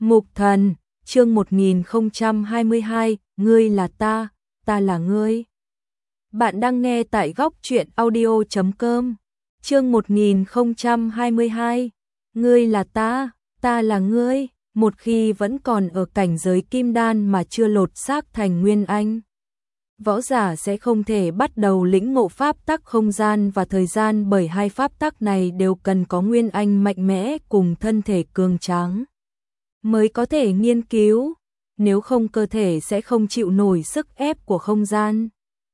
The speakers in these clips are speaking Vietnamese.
Mục Thần, chương 1022, ngươi là ta là ngươi. Bạn đang nghe tại góc truyện audio.com. Chương 1022, ngươi là ta là ngươi. Một khi vẫn còn ở cảnh giới kim đan mà chưa lột xác thành nguyên anh, võ giả sẽ không thể bắt đầu lĩnh ngộ pháp tắc không gian và thời gian, bởi hai pháp tắc này đều cần có nguyên anh mạnh mẽ cùng thân thể cường tráng mới có thể nghiên cứu, nếu không cơ thể sẽ không chịu nổi sức ép của không gian,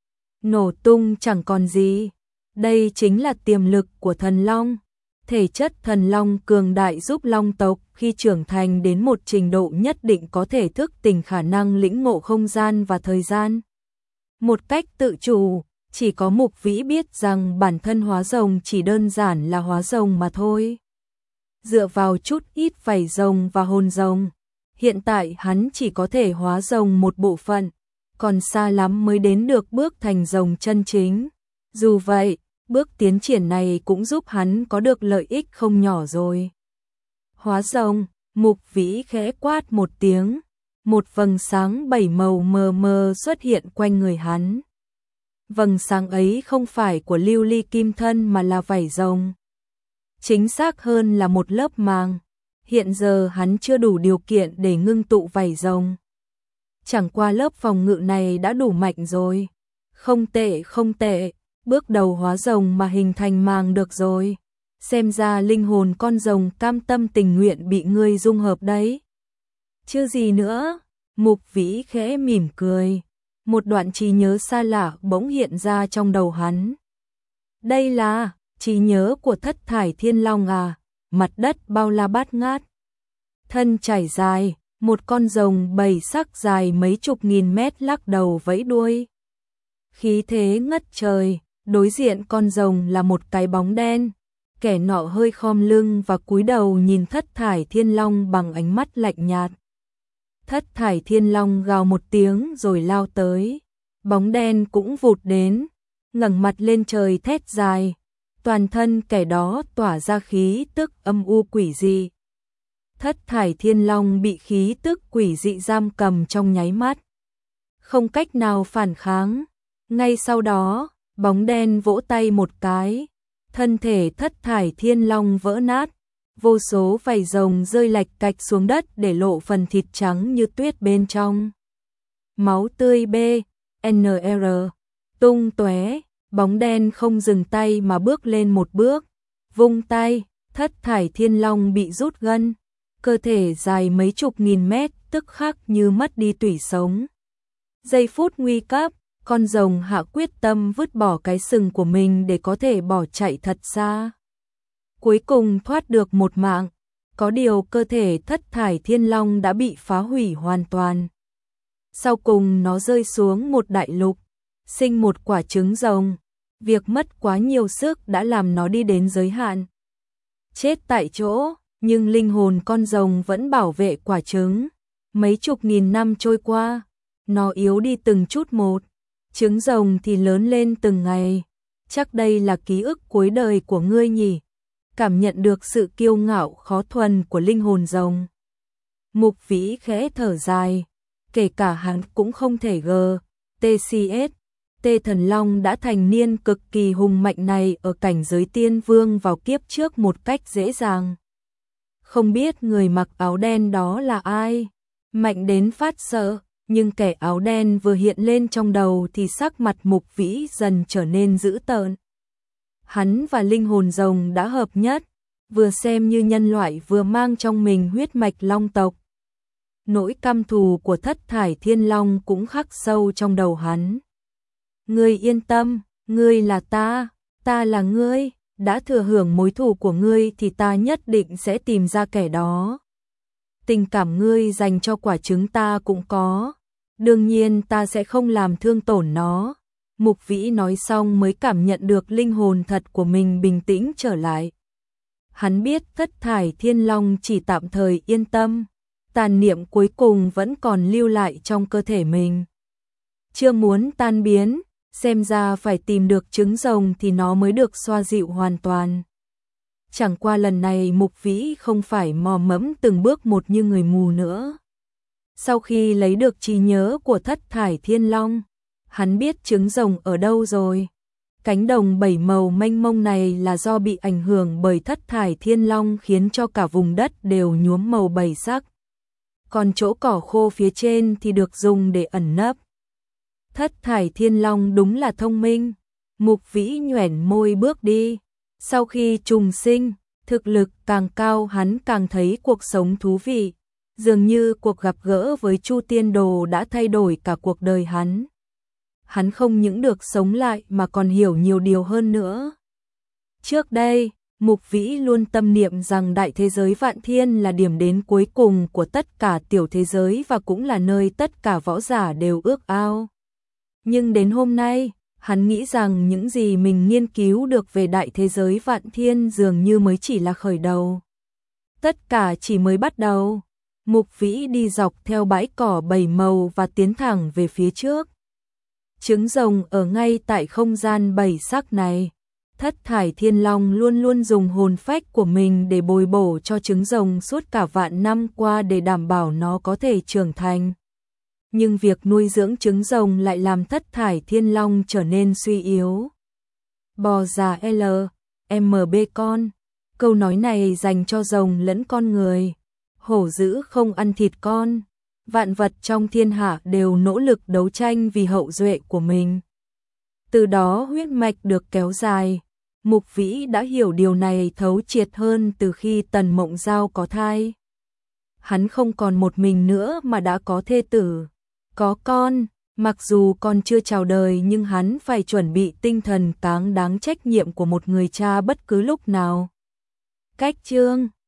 nổ tung chẳng còn gì. Đây chính là tiềm lực của thần long. Thể chất thần long cường đại giúp long tộc khi trưởng thành đến một trình độ nhất định có thể thức tỉnh khả năng lĩnh ngộ không gian và thời gian một cách tự chủ. Chỉ có Mục Vĩ biết rằng bản thân hóa rồng chỉ đơn giản là hóa rồng mà thôi. Dựa vào chút ít vảy rồng và hồn rồng, hiện tại hắn chỉ có thể hóa rồng một bộ phận, còn xa lắm mới đến được bước thành rồng chân chính. Dù vậy, bước tiến triển này cũng giúp hắn có được lợi ích không nhỏ rồi. Hóa rồng, Mục Vĩ khẽ quát một tiếng, một vầng sáng bảy màu mờ mờ xuất hiện quanh người hắn. Vầng sáng ấy không phải của lưu ly kim thân mà là vảy rồng. Chính xác hơn là một lớp màng. Hiện giờ hắn chưa đủ điều kiện để ngưng tụ vảy rồng. Chẳng qua lớp phòng ngự này đã đủ mạnh rồi. Không tệ, không tệ. Bước đầu hóa rồng mà hình thành màng được rồi. Xem ra linh hồn con rồng cam tâm tình nguyện bị ngươi dung hợp đấy. Chứ gì nữa. Mục Vĩ khẽ mỉm cười. Một đoạn trí nhớ xa lạ bỗng hiện ra trong đầu hắn. Đây là trí nhớ của Thất Thải Thiên Long à? Mặt đất bao la bát ngát, thân trải dài, một con rồng bảy sắc dài mấy chục nghìn mét lắc đầu vẫy đuôi. Khí thế ngất trời, đối diện con rồng là một cái bóng đen. Kẻ nọ hơi khom lưng và cúi đầu nhìn Thất Thải Thiên Long bằng ánh mắt lạnh nhạt. Thất Thải Thiên Long gào một tiếng rồi lao tới. Bóng đen cũng vụt đến, ngẩng mặt lên trời thét dài. Toàn thân kẻ đó tỏa ra khí tức âm u quỷ dị. Thất Thải Thiên Long bị khí tức quỷ dị giam cầm trong nháy mắt, không cách nào phản kháng. Ngay sau đó, bóng đen vỗ tay một cái, thân thể Thất Thải Thiên Long vỡ nát, vô số vảy rồng rơi lạch cạch xuống đất để lộ phần thịt trắng như tuyết bên trong. Máu tươi BNR tung tóe. Bóng đen không dừng tay mà bước lên một bước, vung tay, Thất Thải Thiên Long bị rút gân, cơ thể dài mấy chục nghìn mét tức khắc như mất đi tủy sống. Giây phút nguy cấp, con rồng hạ quyết tâm vứt bỏ cái sừng của mình để có thể bỏ chạy thật xa. Cuối cùng thoát được một mạng, có điều cơ thể Thất Thải Thiên Long đã bị phá hủy hoàn toàn. Sau cùng nó rơi xuống một đại lục, sinh một quả trứng rồng. Việc mất quá nhiều sức đã làm nó đi đến giới hạn, chết tại chỗ, nhưng linh hồn con rồng vẫn bảo vệ quả trứng. Mấy chục nghìn năm trôi qua, nó yếu đi từng chút một, trứng rồng thì lớn lên từng ngày. Chắc đây là ký ức cuối đời của ngươi nhỉ? Cảm nhận được sự kiêu ngạo khó thuần của linh hồn rồng, Mục Vĩ khẽ thở dài, kể cả hắn cũng không thể TCS. Tê Thần Long đã thành niên cực kỳ hùng mạnh này ở cảnh giới tiên vương vào kiếp trước một cách dễ dàng. Không biết người mặc áo đen đó là ai, mạnh đến phát sợ, nhưng kẻ áo đen vừa hiện lên trong đầu thì sắc mặt Mục Vĩ dần trở nên dữ tợn. Hắn và linh hồn rồng đã hợp nhất, vừa xem như nhân loại vừa mang trong mình huyết mạch long tộc. Nỗi căm thù của Thất Thải Thiên Long cũng khắc sâu trong đầu hắn. Ngươi yên tâm, ngươi là ta là ngươi, đã thừa hưởng mối thù của ngươi thì ta nhất định sẽ tìm ra kẻ đó. Tình cảm ngươi dành cho quả trứng ta cũng có, đương nhiên ta sẽ không làm thương tổn nó. Mục Vĩ nói xong mới cảm nhận được linh hồn thật của mình bình tĩnh trở lại. Hắn biết Thất Thải Thiên Long chỉ tạm thời yên tâm, tàn niệm cuối cùng vẫn còn lưu lại trong cơ thể mình, chưa muốn tan biến. Xem ra phải tìm được trứng rồng thì nó mới được xoa dịu hoàn toàn. Chẳng qua lần này Mục Vĩ không phải mò mẫm từng bước một như người mù nữa. Sau khi lấy được trí nhớ của Thất Thải Thiên Long, hắn biết trứng rồng ở đâu rồi. Cánh đồng bảy màu mênh mông này là do bị ảnh hưởng bởi Thất Thải Thiên Long khiến cho cả vùng đất đều nhuốm màu bảy sắc. Còn chỗ cỏ khô phía trên thì được dùng để ẩn nấp. Thất Thải Thiên Long đúng là thông minh. Mục Vĩ nhoẻn môi bước đi. Sau khi trùng sinh, thực lực càng cao hắn càng thấy cuộc sống thú vị. Dường như cuộc gặp gỡ với Chu Tiên Đồ đã thay đổi cả cuộc đời hắn. Hắn không những được sống lại mà còn hiểu nhiều điều hơn nữa. Trước đây, Mục Vĩ luôn tâm niệm rằng đại thế giới Vạn Thiên là điểm đến cuối cùng của tất cả tiểu thế giới và cũng là nơi tất cả võ giả đều ước ao. Nhưng đến hôm nay, hắn nghĩ rằng những gì mình nghiên cứu được về đại thế giới Vạn Thiên dường như mới chỉ là khởi đầu. Tất cả chỉ mới bắt đầu. Mục Vĩ đi dọc theo bãi cỏ bảy màu và tiến thẳng về phía trước. Trứng rồng ở ngay tại không gian bảy sắc này. Thất Thải Thiên Long luôn luôn dùng hồn phách của mình để bồi bổ cho trứng rồng suốt cả vạn năm qua để đảm bảo nó có thể trưởng thành. Nhưng việc nuôi dưỡng trứng rồng lại làm Thất Thải Thiên Long trở nên suy yếu. Bò già L, MB con. Câu nói này dành cho rồng lẫn con người. Hổ dữ không ăn thịt con. Vạn vật trong thiên hạ đều nỗ lực đấu tranh vì hậu duệ của mình. Từ đó huyết mạch được kéo dài. Mục Vĩ đã hiểu điều này thấu triệt hơn từ khi Tần Mộng Giao có thai. Hắn không còn một mình nữa mà đã có thê tử, có con. Mặc dù con chưa chào đời nhưng hắn phải chuẩn bị tinh thần cáng đáng trách nhiệm của một người cha bất cứ lúc nào. Cách chương